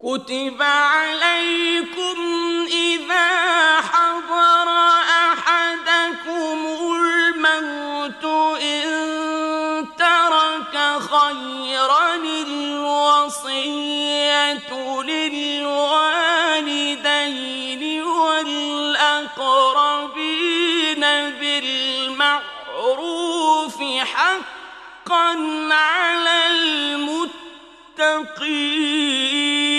كتب عليكم إذا حضر أحدكم الموت إن ترك خيرا الوصية للوالدين والأقربين بالمعروف حقا على المتقين.